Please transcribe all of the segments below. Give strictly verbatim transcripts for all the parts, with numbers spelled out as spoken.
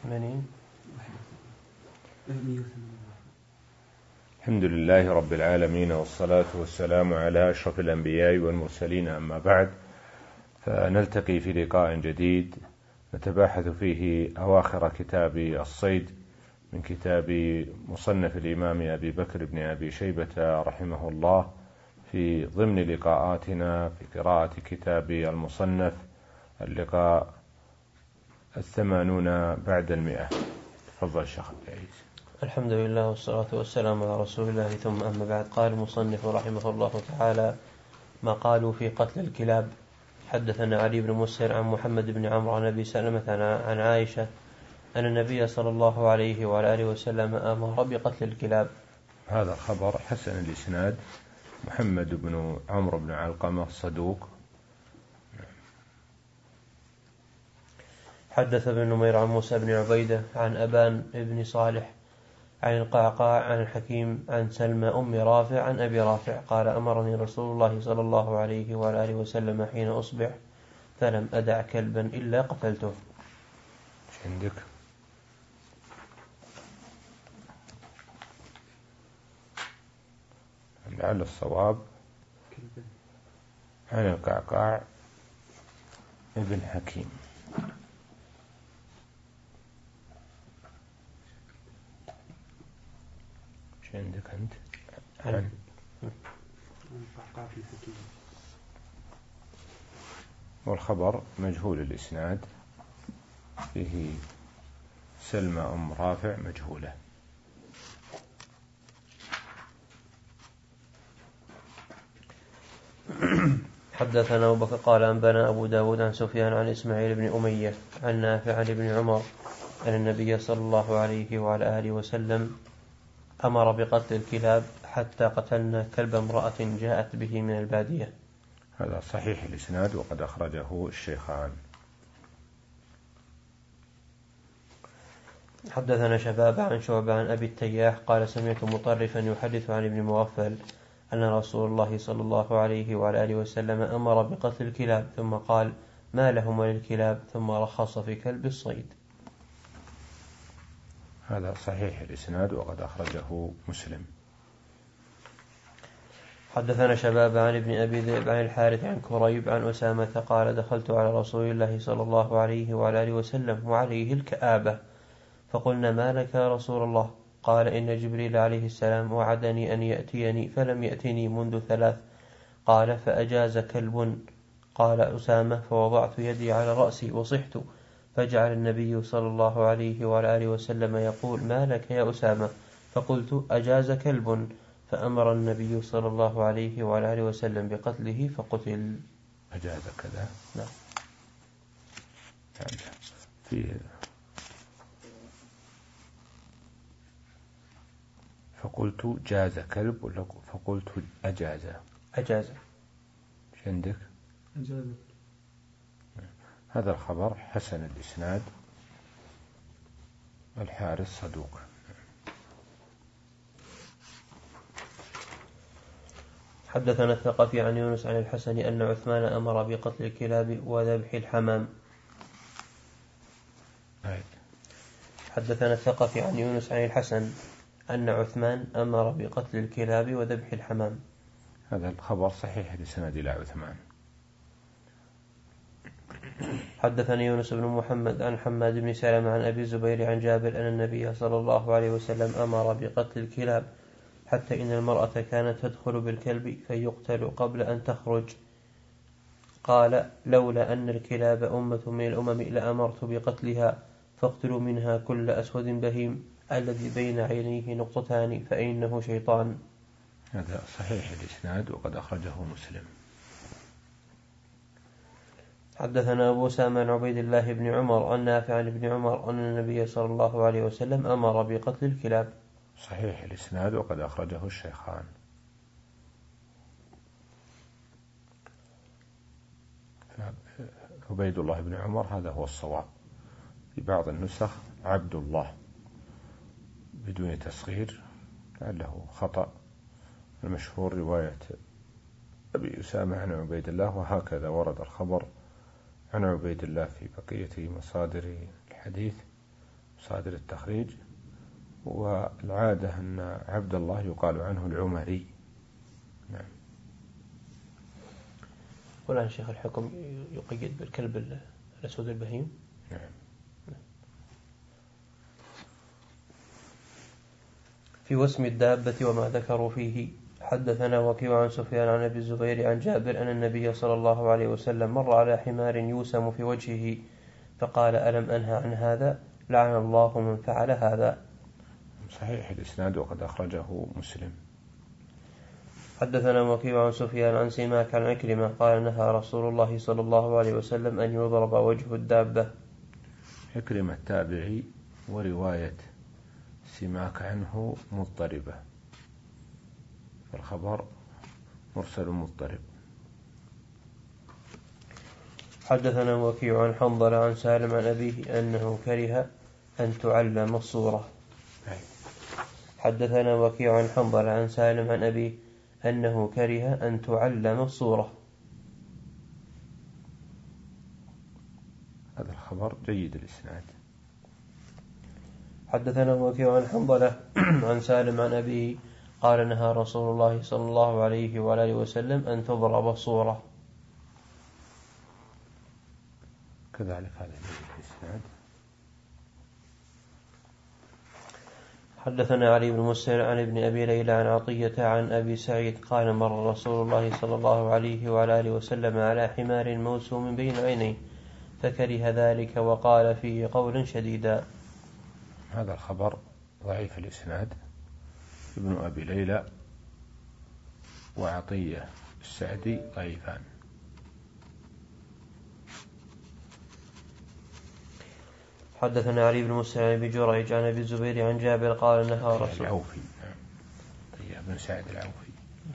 ثمانين. الحمد لله رب العالمين، والصلاة والسلام على أشرف الأنبياء والمرسلين، أما بعد، فنلتقي في لقاء جديد نتباحث فيه أواخر كتاب الصيد من كتاب مصنف الإمام أبي بكر بن أبي شيبة رحمه الله، في ضمن لقاءاتنا في قراءة كتاب المصنف، اللقاء الثمانون بعد المئة. تفضل شيخ العيس. الحمد لله والصلاة والسلام على رسول الله، ثم أما بعد. قال المصنف رحمه الله تعالى: ما قالوا في قتل الكلاب. حدثنا علي بن مسهر عن محمد بن عمرو عن أبي سلمة عن عائشة أن النبي صلى الله عليه وعلى آله وسلم أمر بقتل الكلاب. هذا خبر حسن الإسناد، محمد بن عمرو بن علقمة صدوق. حدث ابن نمير عن موسى بن عبيدة عن أبان بن صالح عن القعقاع عن الحكيم عن سلمى أم رافع عن أبي رافع قال: أمرني رسول الله صلى الله عليه وعلى آله وسلم حين أصبح فلم أدع كلبا إلا قتلته. عندك لعل الصواب عن القعقاع ابن حكيم. ايش عندك أنت؟ عن والخبر مجهول الإسناد، فيه سلمى أم رافع مجهولة. حدثنا أبو بكر قال أنبانا أبو داود عن سفيان عن إسماعيل بن أمية عن نافع عن ابن عمر أن النبي صلى الله عليه وعلى آله وسلم أمر بقتل الكلاب حتى قتلنا كلب امرأة جاءت به من البادية. هذا صحيح الإسناد وقد أخرجه الشيخان. حدثنا شباب عن شعبة عن أبي التياح قال: سمعت مطرفا يحدث عن ابن مغفل أن رسول الله صلى الله عليه وعلى آله وسلم أمر بقتل الكلاب، ثم قال: ما لهم وللكلاب، ثم رخص في كلب الصيد. هذا صحيح الإسناد وقد أخرجه مسلم. حدثنا شباب عن ابن أبي ذئب عن الحارث عن كريب عن أسامة قال: دخلت على رسول الله صلى الله عليه وعلى آله وسلم وعليه الكآبة، فقلنا: ما لك يا رسول الله؟ قال: إن جبريل عليه السلام وعدني أن يأتيني فلم يأتني منذ ثلاث. قال: فأجاز كلب. قال أسامة: فوضعت يدي على رأسي وصحت، فجعل النبي صلى الله عليه وعلى آله وسلم يقول: ما لك يا أسامة؟ فقلت: أجاز كلب. فأمر النبي صلى الله عليه وعلى آله وسلم بقتله فقتل. أجاز كذا؟ نعم. يعني في فقلت جاز كلب ولا فقلت أجاز؟ أجاز. ايش عندك؟ أجاز. هذا الخبر حسن الإسناد، الحارث صدوق. حدثنا الثقفي عن يونس عن الحسن أن عثمان أمر بقتل الكلاب وذبح الحمام. حدثنا الثقفي عن يونس عن الحسن أن عثمان أمر بقتل الكلاب وذبح الحمام. هذا الخبر صحيح الإسناد إلى عثمان. حدثني يونس بن محمد عن حماد بن سلمة عن أبي الزبير عن جابر أن النبي صلى الله عليه وسلم أمر بقتل الكلاب حتى إن المرأة كانت تدخل بالكلب فيقتل قبل أن تخرج. قال: لولا أن الكلاب أمة من الأمم لأمرت بقتلها، فاقتلوا منها كل أسود بهيم الذي بين عينيه نقطتان فإنه شيطان. هذا صحيح الإسناد وقد أخرجه مسلم. حدثنا أبو سامة عن عبيد الله بن عمر عن نافع عن ابن عمر أن النبي صلى الله عليه وسلم أمر بقتل الكلاب. صحيح الإسناد وقد أخرجه الشيخان. عبيد الله بن عمر هذا هو الصواب، في بعض النسخ عبد الله بدون تصغير لعله خطأ. المشهور رواية أبي أسامة عن عبيد الله، وهكذا ورد الخبر عن عبيد الله في بقية مصادر الحديث صادر التخريج. والعادة أن عبد الله يقال عنه العمري. نعم. والآن شيخ الحكم يقيد بالكلب الأسود البهيم. نعم. في وسم الدابة وما ذكروا فيه. حدثنا وكيع عن سفيان عن أبي الزبير عن جابر أن النبي صلى الله عليه وسلم مر على حمار يوسم في وجهه فقال ألم أنهى عن هذا؟ لعن الله من فعل هذا. صحيح الإسناد وقد أخرجه مسلم. حدثنا وكيع عن سفيان عن سماك عن عكرمة قال نهى رسول الله صلى الله عليه وسلم أن يضرب وجه الدابة. عكرمة التابعي، ورواية سماك عنه مضطربة، فالخبر مرسل مضطرب. حدثنا وكيع عن حنظلة عن سالم عن أبيه أنه كره أن تعلم الصورة. حدثنا وكيع عن حنظلة عن سالم عن أبيه أنه كره أن تعلم الصورة. هذا الخبر جيد الإسناد. حدثنا وكيع عن حنظلة عن سالم عن أبيه قال نهى رسول الله صلى الله عليه وآله وسلم أن تضرب الصورة. كذلك هذا الإسناد. حدثنا علي بن مسهر عن ابن أبي ليلى عن عطية عن أبي سعيد قال مر رسول الله صلى الله عليه وآله وسلم على حمار موسوم بين عينيه فكره ذلك وقال فيه قولا شديدا. هذا الخبر ضعيف الإسناد. ابن أبي ليلى وعطية السعدي ضعيفان. حدثنا علي بن مسهر عن أبي جريج عن أبي الزبير عن جابر قال نهى رسول العوفي بن سعد العوفي.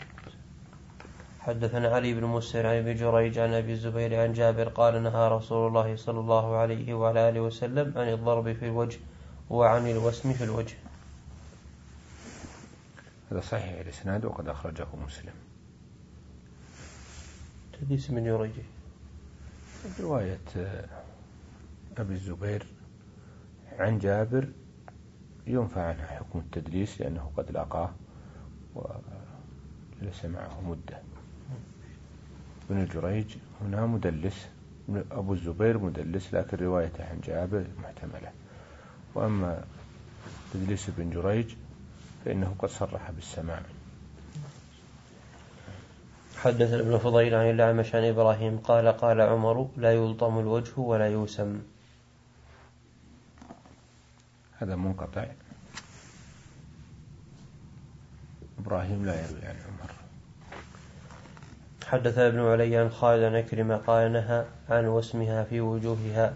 حدثنا علي بن مسهر عن أبي جريج عن أبي الزبير عن جابر قال نهى رسول الله صلى الله عليه وعلى آله وسلم عن الضرب في الوجه وعن الوسم في الوجه. هذا صحيح الإسناد وقد أخرجه مسلم. تدليس من يريج رواية أبي الزبير عن جابر ينفع عنها حكم التدليس لأنه قد لاقاه وليس معه مدة. ابن جريج هنا مدلس، أبو الزبير مدلس، لكن روايته عن جابر محتملة. وأما تدليس ابن جريج فإنه قد صرح بالسماع. حدث ابن فضيل عن الأعمش عن إبراهيم قال قال عمر لا يلطم الوجه ولا يوسم. هذا منقطع. إبراهيم لا يروي عن عمر. حدث ابن علي عن خالد عن عكرمة قال نهى عن وسمها في وجوهها.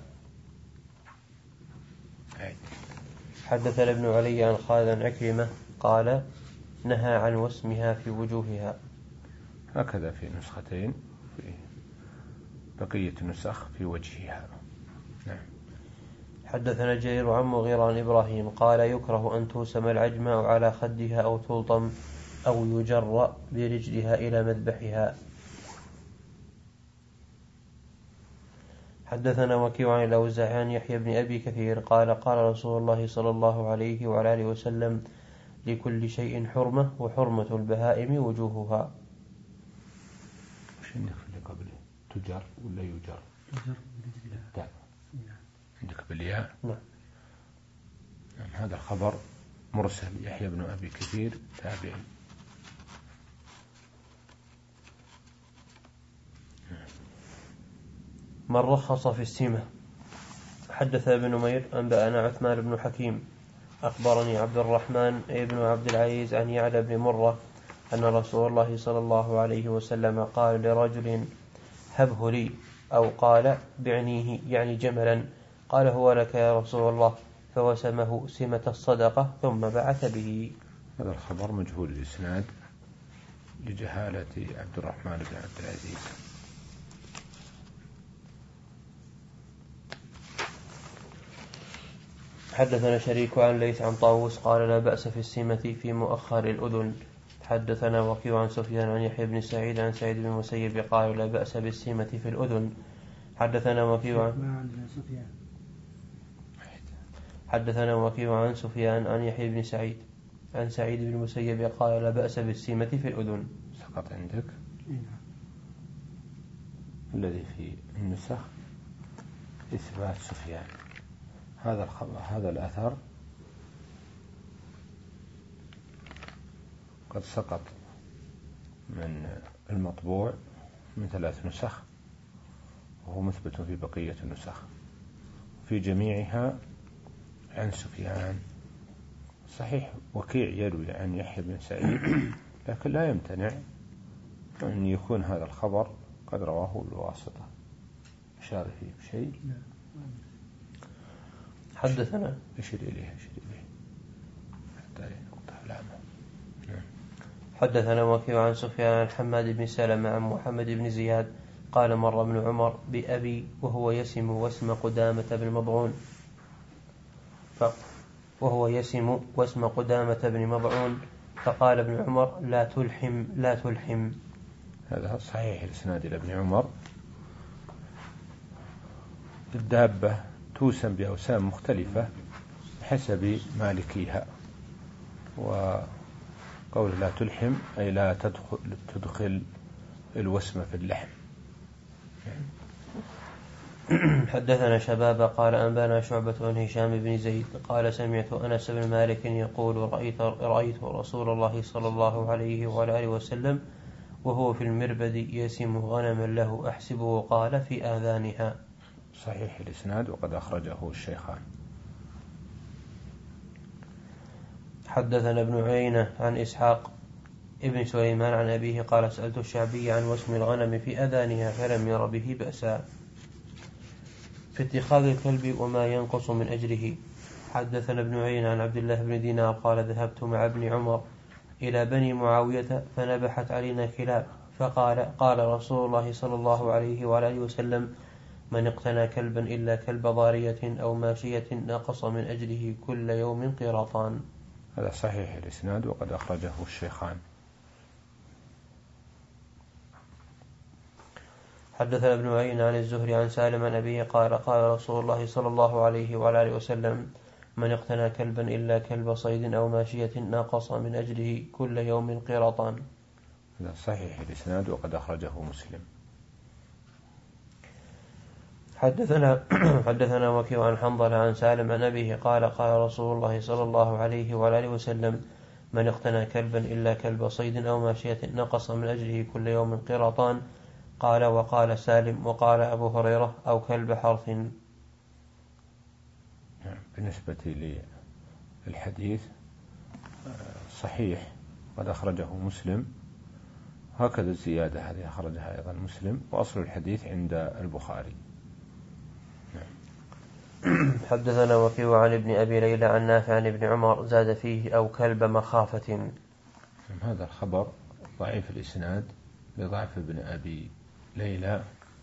حدث ابن علي عن خالد عن عكرمة قال نهى عن وسمها في وجوهها. هكذا في نسختين، في بقية النسخ في وجهها. نعم. حدثنا جرير عن مغيرة عن إبراهيم قال يكره أن توسم العجماء على خدها أو تلطم أو يجر برجلها إلى مذبحها. حدثنا وكيع عن الأوزاعي عن يحيى بن أبي كثير قال قال رسول الله صلى الله عليه وعلى آله وسلم لكل شيء حرمة وحرمة البهائم وجوهها. وش عندك في اللي قبله؟ تجر ولا يجر؟ يجر لا. عندك بالياء؟ نعم. هذا الخبر مرسل. يحيى بن أبي كثير تابعي. من رخص في السمة. حدث ابن نمير أنبأنا عثمان بن حكيم أخبرني عبد الرحمن ابن عبد العزيز عن يعلى بن مرة أن رسول الله صلى الله عليه وسلم قال لرجل هبه لي أو قال بعنيه يعني جملا قال هو لك يا رسول الله فوسمه سمة الصدقة ثم بعث به. هذا الخبر مجهول الإسناد لجهالة عبد الرحمن بن عبد العزيز. حدثنا شريك عن ليث عن طاووس قال لا بأس في السمة في مؤخر الأذن. حدثنا وكيع عن سفيان عن يحيى بن سعيد عن سعيد بن المسيب قال لا بأس بالسمة في الأذن. حدثنا وكيع حدثنا وكيع عن سفيان عن يحيى بن سعيد عن سعيد بن المسيب قال لا بأس بالسيمة في الأذن. سقط عندك الذي في النسخ إثبات سفيان. هذا الخبر هذا الأثر قد سقط من المطبوع من ثلاث نسخ، وهو مثبت في بقية النسخ في جميعها عن سفيان. صحيح وكيع يروي عن يحيى بن سعيد، لكن لا يمتنع أن يكون هذا الخبر قد رواه بالواسطة. أشار فيه بشيء. حدثنا أشير إليه أشير إليه حتى يوضح العمل. حدثنا وكيع عن سفيان عن حماد بن سلمة عن محمد بن زياد قال مر ابن عمر بأبي وهو يسم واسم قدامة بن مضعون وهو يسم واسم قدامة بن مضعون فقال ابن عمر لا تلحم لا تلحم. هذا صحيح الإسناد إلى ابن عمر. الدابة توسم بأوسام مختلفة حسب مالكيها، وقول لا تلحم أي لا تدخل, تدخل الوسم في اللحم. حدثنا شباب قال أنبانا شعبة عن هشام بن زيد قال سمعت أنس بن مالك يقول رأيت, رأيت رسول الله صلى الله عليه وعلى آله وسلم وهو في المربد يسم غنما له أحسبه قال في آذانها. صحيح الإسناد وقد أخرجه الشيخان. حدثنا ابن عيينة عن إسحاق ابن سليمان عن أبيه قال سألت الشعبي عن وسم الغنم في أذانها فلم ير به بأسا في اتخاذ الكلب وما ينقص من أجره. حدثنا ابن عيينة عن عبد الله بن دينار قال ذهبت مع ابن عمر إلى بني معاوية فنبحت علينا كلاب فقال قال رسول الله صلى الله عليه وعلى آله وسلم من اقتنى كلبا إلا كلب ضارية أو ماشية نقص من أجره كل يوم قيراطان. هذا صحيح الإسناد وقد أخرجه الشيخان. حدثنا ابن عيينة عن الزهري عن سالم عن أبيه قال قال رسول الله صلى الله عليه وعلى آله وسلم من اقتنى كلبا إلا كلب صيد أو ماشية نقص من أجره كل يوم قيراطان. هذا صحيح الإسناد وقد أخرجه مسلم. حدثنا حدثنا وكيع عن حنظلة عن سالم عن أبيه قال قال رسول الله صلى الله عليه وعلى آله وسلم من اقتنى كلبا إلا كلب صيد أو ماشية نقص من أجره كل يوم قيراطان. قال وقال سالم وقال أبو هريرة أو كلب حرث. بالنسبة للحديث صحيح قد أخرجه مسلم، هكذا الزيادة هذه أخرجها أيضا مسلم، وأصل الحديث عند البخاري. حدثنا وكيع عن ابن أبي ليلى عن نافع عن ابن عمر زاد فيه أو كلب مخافة. هذا الخبر ضعيف الإسناد لضعف ابن أبي ليلى،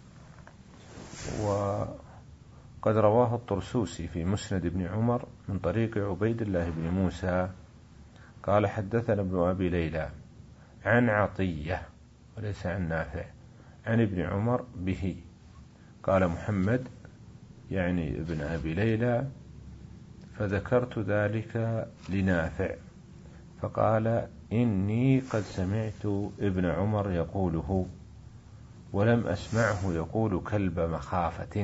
وقد رواه الطرسوسي في مسند ابن عمر من طريق عبيد الله بن موسى قال حدثنا ابن أبي ليلى عن عطية وليس عن نافع عن ابن عمر به. قال محمد يعني ابن أبي ليلى فذكرت ذلك لنافع فقال إني قد سمعت ابن عمر يقوله ولم أسمعه يقول كلب مخافة.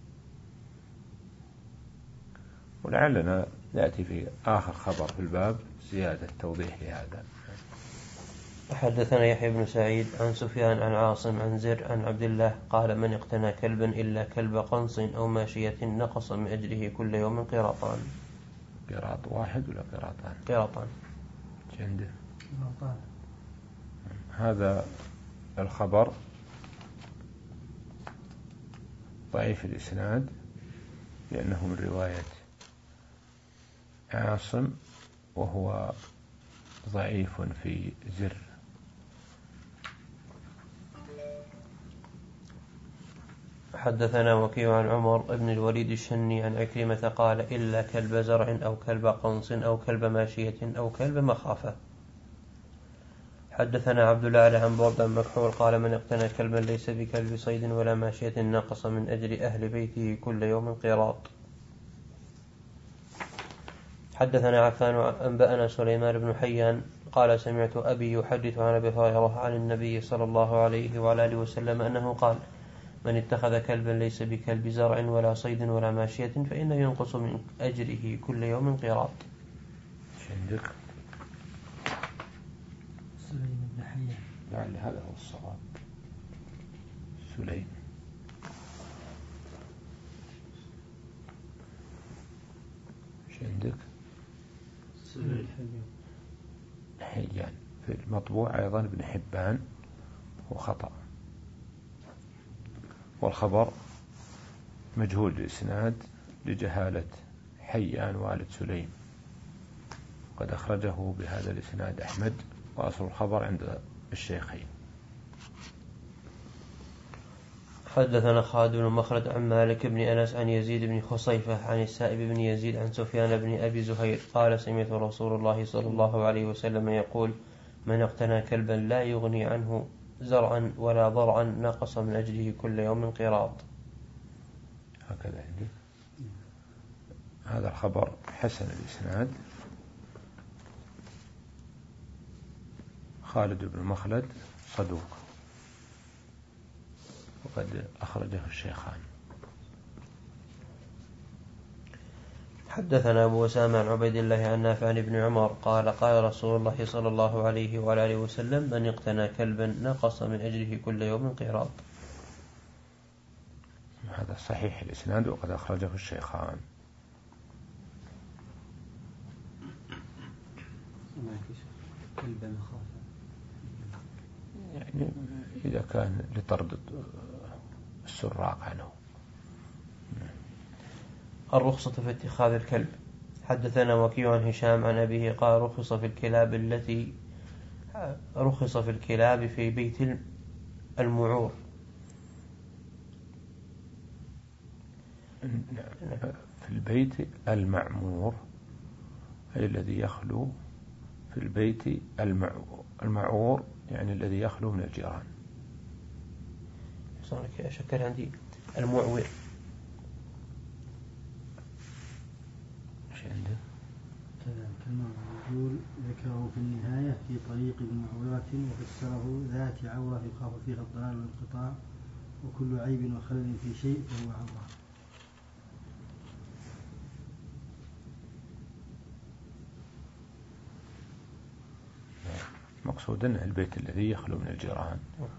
ولعلنا يأتي في آخر خبر في الباب زيادة توضيح لهذا. حدثنا يحيى بن سعيد عن سفيان عن عاصم عن زر عن عبد الله قال من اقتنى كلبا إلا كلب قنص أو ماشية نقص من أجره كل يوم قيراطان. قيراط واحد ولا قيراطان؟ قيراطان. عنده هذا الخبر ضعيف الإسناد لأنه من رواية عاصم وهو ضعيف في زر. حدثنا وكيع عن عمر بن الوليد الشني عن عكرمة قال إلا كلب زرع أو كلب قنص أو كلب ماشية أو كلب مخافة. حدثنا عبد الله عن بردة مكحول قال من اقتنى كلبا ليس بكلب صيد ولا ماشية نقص من أجل أهل بيته كل يوم قيراط. حدثنا عفان أنبأنا سليمان بن حيان قال سمعت أبي يحدث عن أبي هريرة عن النبي صلى الله عليه وعلى آله وسلم أنه قال من اتخذ كلبا ليس بكلب زرع ولا صيد ولا ماشية فإنه ينقص من أجره كل يوم قيراط. عندك سليم بن حيان لعل هذا هو الصواب. سليم عندك سليم حيان في المطبوع أيضا ابن حبان وخطأ، والخبر مجهول الإسناد لجهالة حيان والد سليم، قد أخرجه بهذا الإسناد أحمد، وأصل الخبر عند الشيخين. حدثنا خالد بن مخلد عن مالك بن أنس عن يزيد بن خصيفة عن السائب بن يزيد عن سفيان بن أبي زهير قال سمعت رسول الله صلى الله عليه وسلم يقول من اقتنى كلبا لا يغني عنه زرعا ولا ضرعا نقص من أجله كل يوم قيراط. هكذا عندي. هذا الخبر حسن الإسناد. خالد بن مخلد صدوق وقد أخرجه الشيخان. حدثنا أبو أسامة عن عبيد الله عن نافع عن ابن عمر قال قال رسول الله صلى الله عليه وعلى آله وسلم من اقتنى كلبا نقص من أجره كل يوم قيراط. هذا صحيح الإسناد وقد أخرجه الشيخان. كلبا مخافة يعني إذا كان لطرد السراق عنه. الرخصة في اتخاذ الكلب. حدثنا وكيع عن هشام عن أبيه قال رخص في الكلاب التي رخص في الكلاب في بيت المعور. في البيت المعمور أي الذي يخلو في البيت المعور يعني الذي يخلو من الجيران. صارك شكر عندي المعور. ايش عنده؟ كذلك المعول ذكره في النهاية في طريق المعورة وفسره ذات عورة يخاف فيها الضلال والانقطاع وكل عيب وخلل في شيء فهو عورة. مقصود أنه البيت الذي يخلو من الجيران.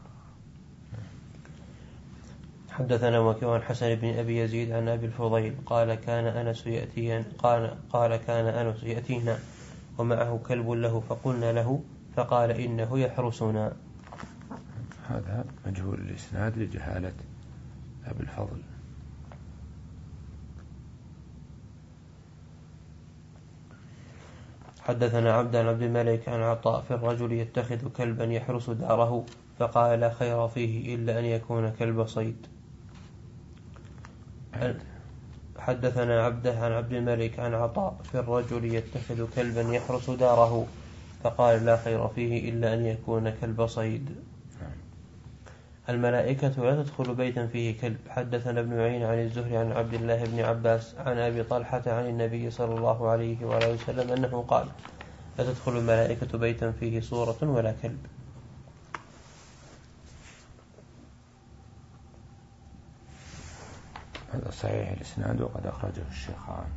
حدثنا وكيع عن حسن بن أبي يزيد عن أبي الفضيل قال كان أنس يأتينا قال, قال كان أنس يأتينا ومعه كلب له فقلنا له فقال إنه يحرسنا. هذا مجهول الإسناد لجهالة أبي الفضل. حدثنا عبد عن عبد الملك عن عطاء في الرجل يتخذ كلبا يحرس داره فقال لا خير فيه إلا أن يكون كلب صيد. حدثنا عبده عن عبد الملك عن عطاء في الرجل يتخذ كلبا يحرس داره فقال لا خير فيه إلا أن يكون كلب صيد. الملائكة لا تدخل بيتا فيه كلب. حدثنا ابن عين عن الزهري عن عبد الله بن عباس عن أبي طلحة عن النبي صلى الله عليه وآله وسلم أنه قال لا تدخل الملائكة بيتا فيه صورة ولا كلب. هذا صحيح الإسناد وقد أخرجه الشيخان.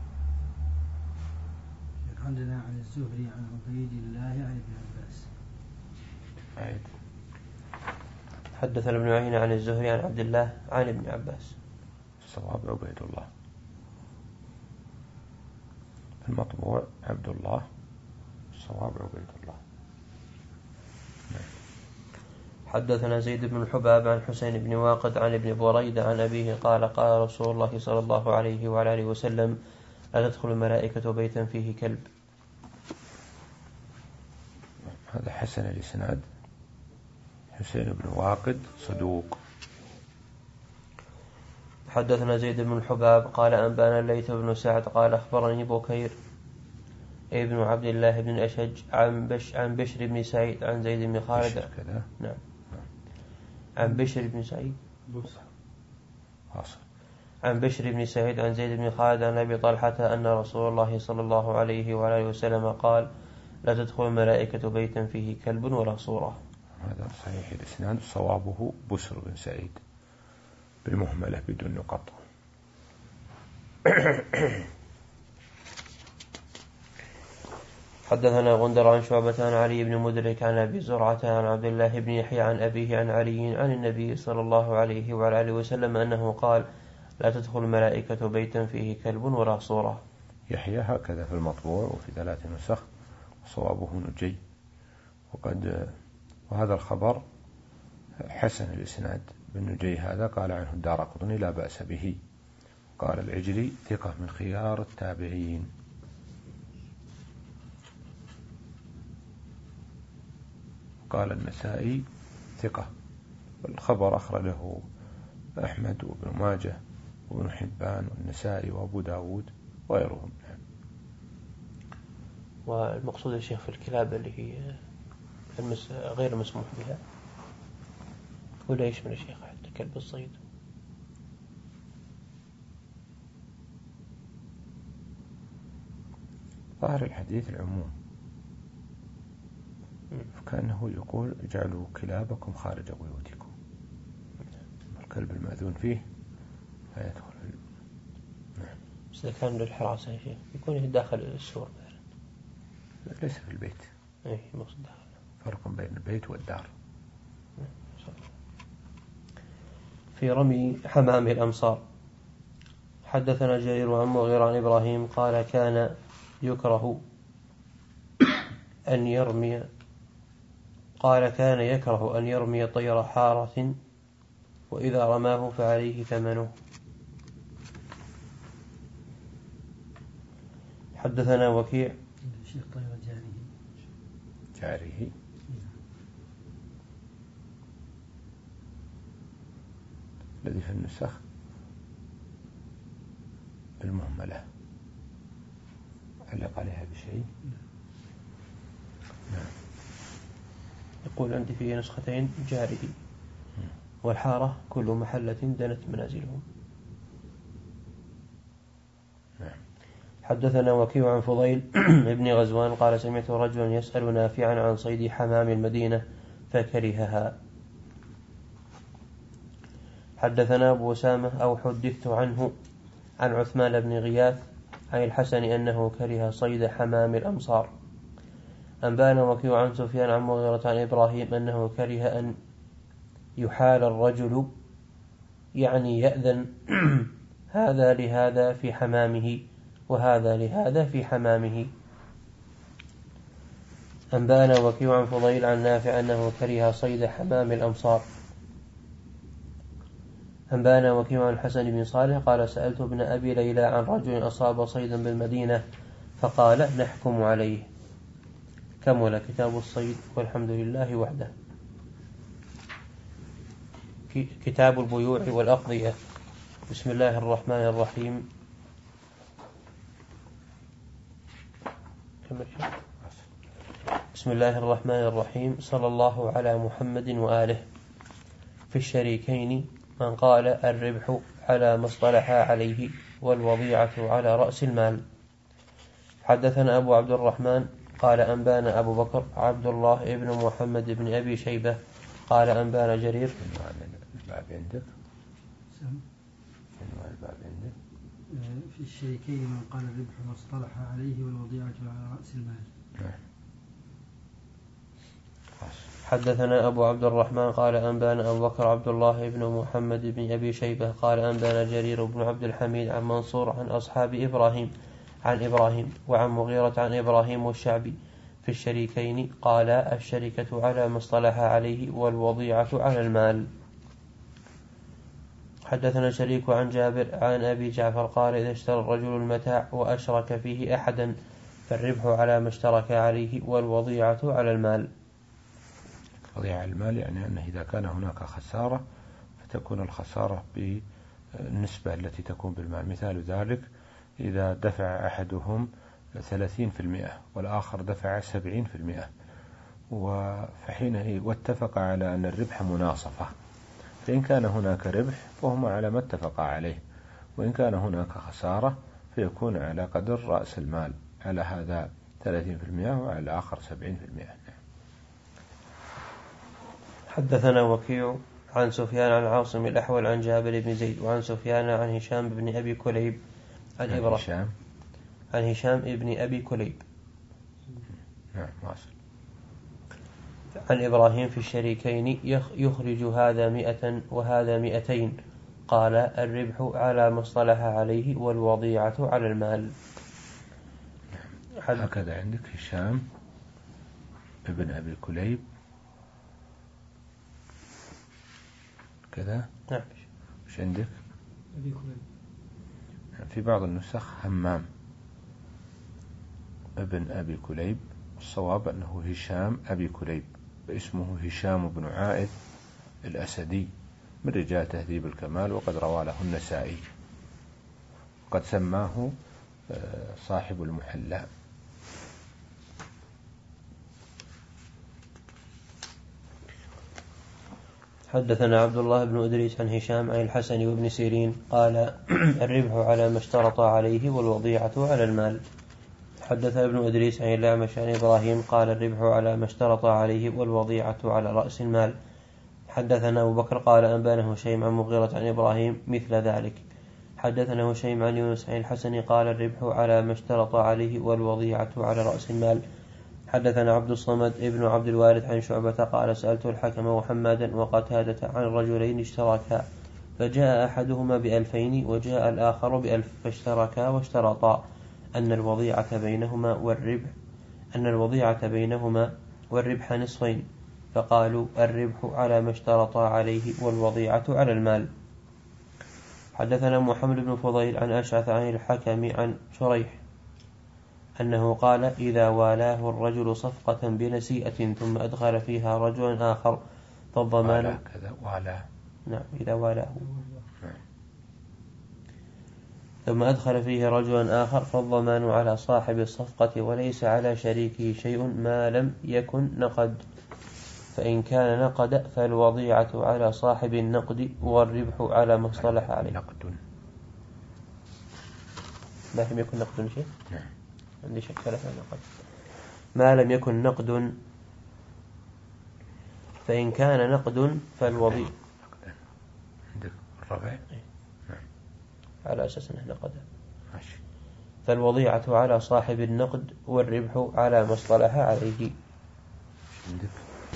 عندنا عن الزهري عن عبيد الله عن ابن عباس. عيد. حدثنا ابن عين عن الزهري عن عبد الله عن ابن عباس. الصواب عبيد الله. المطبوع عبد الله. الصواب عبيد الله. حدثنا زيد بن الحباب عن حسين بن واقد عن ابن بريدة عن أبيه قال قال رسول الله صلى الله عليه وعلى آله وسلم لا تدخل الملائكة بيتا فيه كلب. هذا حسن الإسناد. حسين بن واقد صدوق. حدثنا زيد بن الحباب قال أنبانا الليث بن سعد قال أخبرني بكير ابن عبد الله بن الأشج عن بش عن بشر بن سعيد عن زيد بن خالد. نعم. عن بشر بن سعيد حاصل. عن بشر بن سعيد عن زيد بن خالد عن أبي طلحة أن رسول الله صلى الله عليه وآله وسلم قال لا تدخل الملائكة بيتا فيه كلب ولا صورة. هذا صحيح الإسناد، صوابه بسر بن سعيد بالمهملة بدون نقط. حدثنا غندر عن شعبة عن علي بن مدرك عن أبي زرعة عن عبد الله بن يحيى عن أبيه عن علي عن النبي صلى الله عليه وعلى آله وسلم أنه قال لا تدخل الملائكة بيتا فيه كلب ولا صورة. يحيى هكذا في المطبوع وفي ثلاث نسخ، صوابه نجي. وقد وهذا الخبر حسن الإسناد بالنجي هذا، قال عنه الدارقطني لا بأس به، قال العجلي ثقة من خيار التابعين. قال النسائي ثقة، والخبر أخرجه أحمد وابن ماجه وابن حبان والنسائي وأبو داود وغيرهم. والمقصود يا شيخ في الكلاب اللي هي المس... غير مسموح بها، ولا يشمل يا شيخ حتى كلب الصيد؟ ظاهر الحديث العموم، فكأنه يقول اجعلوا كلابكم خارج بيوتكم، الكلب المأذون فيه لا يدخل. نعم. بس إذا كان للحراسة يا شيخ يكون داخل السور مثلا، ليس في البيت. ايه مقصود داخل. فرق بين البيت والدار. في رمي حمام الأمصار. حدثنا جرير عن مغيرة عن إبراهيم قال كان يكره أن يرمي قال كان يكره أن يرمي طير حارة وإذا رماه فعليه ثمنه. حدثنا وكيع شيخ طير جاره جاره الذي في النسخ بالمهملة، علق عليها بشيء. نعم. يقول عندي في نسختين جاره، والحارة كل محلة دنت منازلهم. نعم. حدثنا وكيع عن فضيل ابن غزوان قال سمعت رجلا يسأل نافعا عن صيد حمام المدينة فكرهها. حدثنا أبو أسامة أو حدثت عنه عن عثمان بن غياث عن الحسن أنه كره صيد حمام الأمصار. أنبانا وكيع عن سفيان عن مغيرة عن إبراهيم أنه كره أن يحال الرجل، يعني يأذن هذا لهذا في حمامه وهذا لهذا في حمامه. أنبانا وكيع عن فضيل عن نافع أنه كره صيد حمام الأمصار. أنبانا وكيع عن الحسن بن صالح قال سألت ابن أبي ليلى عن رجل أصاب صيدا بالمدينة فقال نحكم عليه. كمل كتاب الصيد والحمد لله وحده. كتاب البيوع والأقضية. بسم الله الرحمن الرحيم. بسم الله الرحمن الرحيم. صلى الله على محمد وآله. في الشريكين من قال الربح على ما اصطلح عليه والوضيعة على رأس المال. حدثنا أبو عبد الرحمن قال أنبانا أبو بكر عبد الله ابن محمد بن أبي شيبة قال أنبانا جرير. الباب عندك؟ الباب عندك؟ في الشريكين من قال الربح ما اصطلح عليه والوضيعة على رأس المال. حدثنا أبو عبد الرحمن قال أنبانا أبو بكر عبد الله بن محمد بن أبي شيبة قال أنبانا جرير بن عبد الحميد عن منصور عن أصحاب إبراهيم عن إبراهيم وعن مغيرة عن إبراهيم والشعبي في الشريكين قال الشركة على ما اصطلح عليه والوضيعة على المال. حدثنا شريك عن جابر عن أبي جعفر قال إذا اشترى الرجل المتاع وأشرك فيه أحدا فالربح على ما اشترك عليه والوضيعة على المال. وضيع المال يعني أنه إذا كان هناك خسارة فتكون الخسارة بالنسبة التي تكون بالمال. مثال ذلك إذا دفع أحدهم ثلاثين في المئة والآخر دفع سبعين في المئة فحينئذ واتفق على أن الربح مناصفة، فإن كان هناك ربح فهما على ما اتفق عليه، وإن كان هناك خسارة فيكون على قدر رأس المال، على هذا ثلاثين بالمئة وعلى الآخر سبعين بالمئة. حدثنا وكيع عن سفيان عن عاصم الأحول عن جابر بن زيد وعن سفيان عن هشام بن أبي كليب عن إبراهيم عن هشام بن أبي كليب نعم واصل. عن إبراهيم في الشريكين يخرج هذا مئة وهذا مئتين، قال الربح على ما اصطلح عليه والوضيعة على المال. هكذا عندك هشام ابن أبي كليب كذا. نعم. وش عندك؟ أبي كليب. في بعض النسخ همام ابن أبي كليب، الصواب أنه هشام أبي كليب، اسمه هشام بن عائد الأسدي من رجال تهذيب الكمال، وقد روى له النسائي، وقد سماه صاحب المحلى. حدثنا عبد الله بن أدريس عن هشام عن الحسن وابن سيرين قال الربح على ما اشترط عليه والوضيعة على المال. حدث ابن أدريس عن الأعمش عن إبراهيم قال الربح على ما اشترط عليه والوضيعة على رأس المال. حدثنا أبو بكر قال أنبانه هشيم عن مغيرة عن إبراهيم مثل ذلك. حدثنا هشيم عن يونس عن الحسن قال الربح على ما اشترط عليه والوضيعة على رأس المال. حدثنا عبد الصمد ابن عبد الوارث عن شعبة قال سألت الحكم وحمادا وقتادة عن رجلين اشتركا، فجاء أحدهما بألفين وجاء الآخر بألف، فاشتركا واشترطا أن الوضيعة بينهما والربح أن الوضيعة بينهما والربح نصفين، فقالوا الربح على ما اشترطا عليه والوضيعة على المال. حدثنا محمد بن فضيل عن أشعث عن الحكم عن شريح أنه قال إذا والاه الرجل صفقة بنسيئة ثم أدخل فيها رجلا آخر فالضمان كذا والاه نعم إذا والاه ثم أدخل فيه رجلا آخر فالضمان على صاحب الصفقة وليس على شريكه شيء ما لم يكن نقد، فإن كان نقد فالوضيعة على صاحب النقد والربح على ما اصطلح عليه. نقد ما لم يكن نقد شيء عندي شك ثلاثة نقد ما لم يكن نقد، فإن كان نقد فالوضيعة عندك الربع على أساس أنه نقد فالوضيعة على صاحب النقد والربح على ما اصطلح عليه. عندك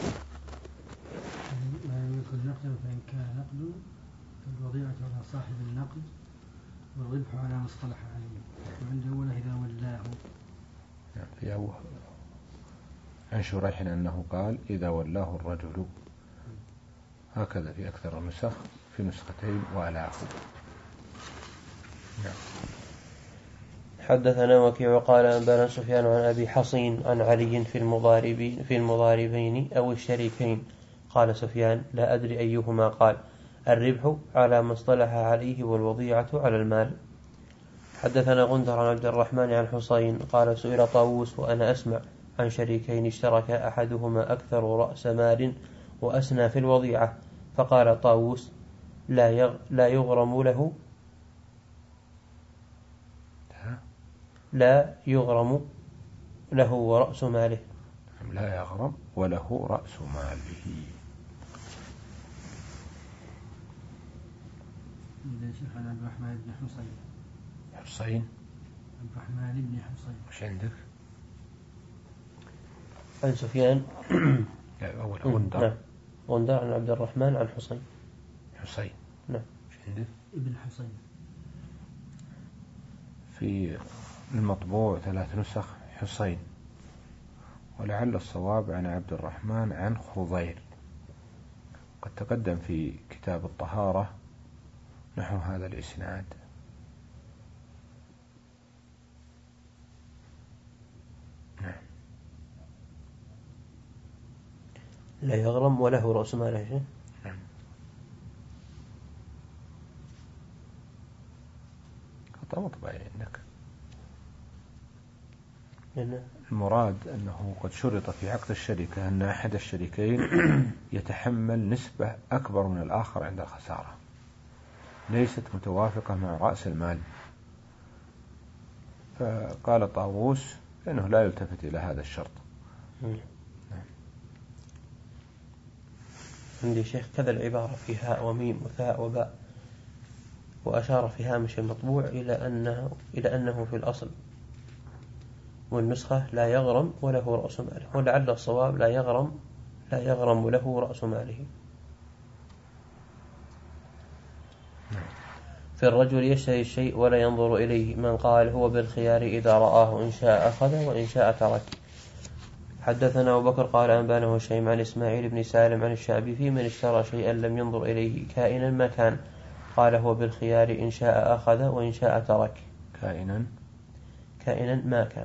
ما لم يكن نقد فإن كان نقد فالوضيعة على صاحب النقد والربح على ما اصطلح عليه. وعند أوله إذا ولاه في أول عن شريح أنه قال إذا ولاه الرجل، هكذا في أكثر النسخ، في نسختين والاه. نعم. حدثنا وكيع قال أنبانا سفيان عن أبي حصين عن علي في المضاربين في المضاربين أو الشريكين. قال سفيان لا أدري أيهما قال الربح على ما اصطلح عليه والوضيعة على المال. حدثنا غندر عن عبد الرحمن عن حصين قال سئل طاووس وأنا أسمع عن شريكين اشتركا أحدهما أكثر رأس مال وأسنى في الوضيعة، فقال طاووس لا لا يغرم له لا يغرم له ورأس ماله لا يغرم وله رأس ماله. شيخ عبد الرحمن بن حصين حصين عبد الرحمن بن حصين. وش عندك؟ عن سفيان أول غندر نعم غندر عن عبد الرحمن عن حصين حصين نعم. وش عندك؟ ابن حصين. في المطبوع ثلاث نسخ حصين، ولعل الصواب عن عبد الرحمن عن خضير. قد تقدم في كتاب الطهارة نحو هذا الإسناد. نعم. لا يغرم وله رأس ماله. نعم. خطأ مطبعي عندك. المراد أنه قد شرط في عقد الشركة أن أحد الشريكين يتحمل نسبة أكبر من الآخر عند الخسارة، ليست متوافقة مع رأس المال. فقال طاووس إنه لا يلتفت إلى هذا الشرط. عندي شيخ كذا العبارة في هاء وميم وثاء وباء، وأشار في هامش المطبوع إلى أنه إلى أنه في الأصل والنسخة لا يغرم وله رأس ماله، ولعل الصواب لا يغرم لا يغرم له رأس ماله. في الرجل يشتري الشيء ولا ينظر إليه، من قال هو بالخيار إذا رآه إن شاء أخذ وإن شاء ترك. حدثنا أبو بكر قال أنبانا هشيم عن إسماعيل بن سالم عن الشعبي في من اشترى شيئا لم ينظر إليه كائنا ما كان، قال هو بالخيار إن شاء أخذ وإن شاء ترك. كائنا كائنا ما كان.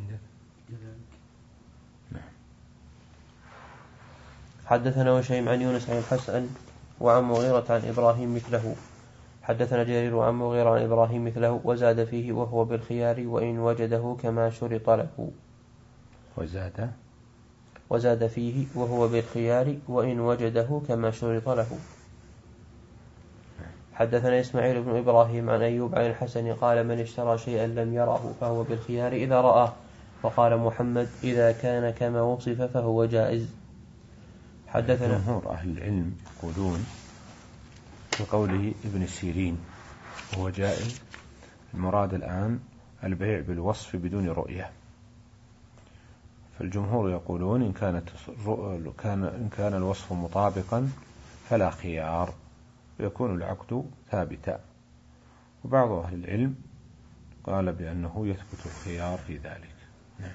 حدثنا هشيم عن يونس عن الحسن وعن مغيرة عن إبراهيم مثله. حدثنا جرير وعن مغيرة عن إبراهيم مثله وزاد فيه وهو بالخيار وإن وجده كما شرط له. وزاد وزاد فيه وهو بالخيار وإن وجده كما شرط له. حدثنا إسماعيل بن إبراهيم عن أيوب عن الحسن قال من اشترى شيئا لم يره فهو بالخيار إذا رآه، وقال محمد إذا كان كما وصف فهو جائز. حدثنا جمهور أهل العلم يقولون في قوله ابن سيرين هو جائز، المراد الآن البيع بالوصف بدون رؤية. فالجمهور يقولون إن كانت كان إن كان الوصف مطابقا فلا خيار ويكون العقد ثابتا، وبعض أهل العلم قال بأنه يثبت الخيار في ذلك. نعم.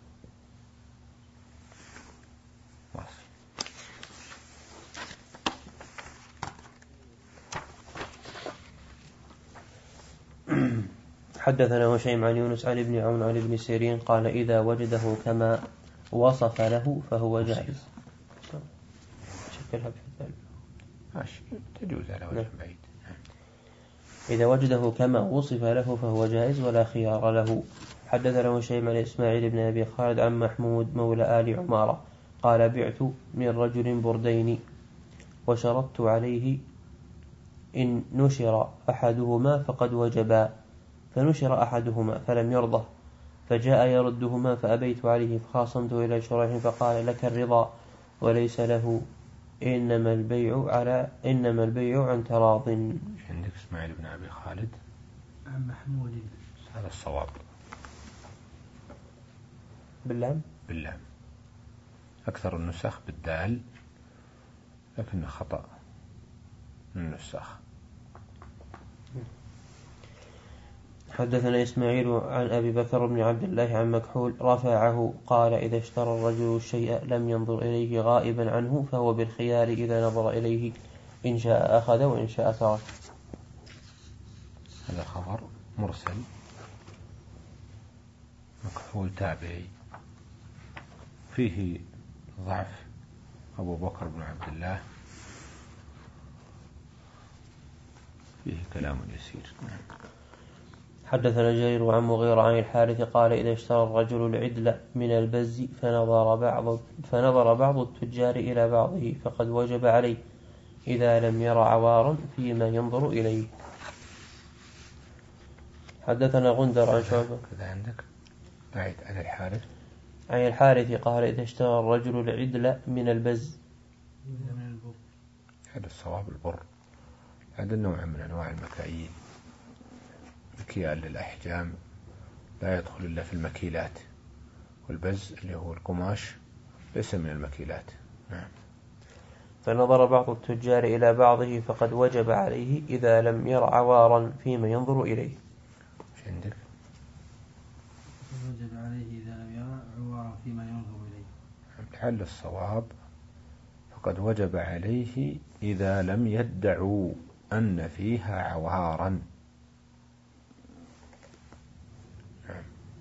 حدثنا هشيم عن يونس عن ابن عون عن ابن سيرين قال إذا وجده كما وصف له فهو جائز. شكلها ماشي تجوز على وجه بعيد. إذا وجده كما وصف له فهو جائز ولا خيار له. حدثنا هشيم عن إسماعيل بن أبي خالد عن محمود مولى آل عمارة قال بعت من رجل بردين وشرطت عليه إن نشر أحدهما فقد وجبا، فنشر أحدهما فلم يرضه، فجاء يردهما فأبيت عليه فخاصمت إلى شريح فقال لك الرضا وليس له، إنما البيع على إنما البيع عن تراض. عندك إسماعيل بن أبي خالد عن محمود، هذا الصواب باللام باللام، أكثر النسخ بالدال لكن خطأ من النسخ. حدثنا إسماعيل عن أبي بكر بن عبد الله عن مكحول رفعه قال إذا اشترى الرجل الشيء لم ينظر إليه غائبا عنه فهو بالخيار إذا نظر إليه إن شاء أخذ وإن شاء ترك. هذا خبر مرسل، مكحول تابعي فيه ضعف أبو بكر بن عبد الله، فيه كلام يسير. حدثنا جرير وعن مغيرة عن الحارث قال إذا اشترى الرجل العدل من البز فنظر بعض فنظر بعض التجار إلى بعضه فقد وجب عليه إذا لم ير عوارا فيما ينظر إليه. حدثنا غندر عن شعبة كذا عندك بعيد عن الحارث عن الحارث قال إذا اشترى الرجل العدل من البز، هذا الصواب البر، هذا النوع من أنواع المكاييل، مكيال للأحجام لا يدخل إلا في المكيلات، والبز اللي هو القماش ليس من المكيلات. نعم. فنظر بعض التجار إلى بعضه فقد وجب عليه إذا لم ير عوارا فيما ينظر إليه. ايش عندك؟ وجب عليه إذا لم يرى عوارا فيما ينظر إليه. لعل الصواب فقد وجب عليه إذا لم يدعوا أن فيها عوارا. نعم.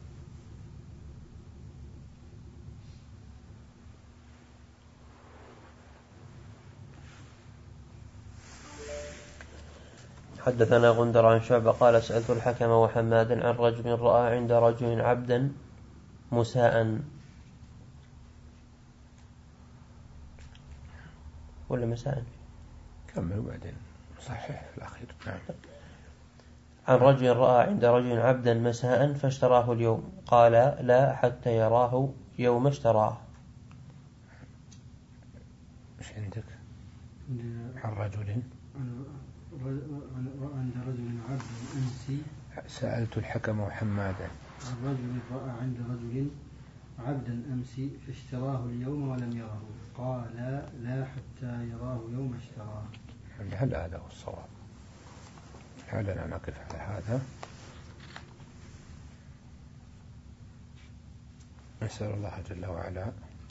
حدثنا غندر عن شعبة قال سألت الحكم وحمادا عن رجل رأى عند رجل عبدا مساء ولا مساء كمل بعدين صحيح في الأخير. نعم. عن رجل رأى عند رجل عبدا مساء فاشتراه اليوم، قال لا حتى يراه يوم اشتراه. مش عندك؟ عن رجل عند رجل عبد أمسي. سألت الحكم وحمادا. عن رجل رأى عند رجل عبدا أمسي فاشتراه اليوم ولم يره، قال لا حتى يراه يوم اشتراه. هل هذا هو الصواب؟ لعلنا نقف على هذا. نسأل الله جل وعلا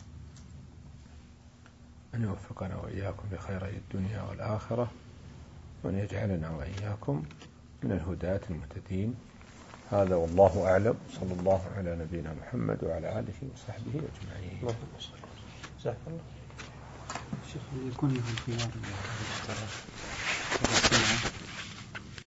أن يوفقنا وإياكم بخيري الدنيا والآخرة، وأن يجعلنا وإياكم من الهداة المهتدين. هذا والله أعلم. صلى الله على نبينا محمد وعلى آله وصحبه أجمعين. جزاك الله. شيخ يكون له الخيار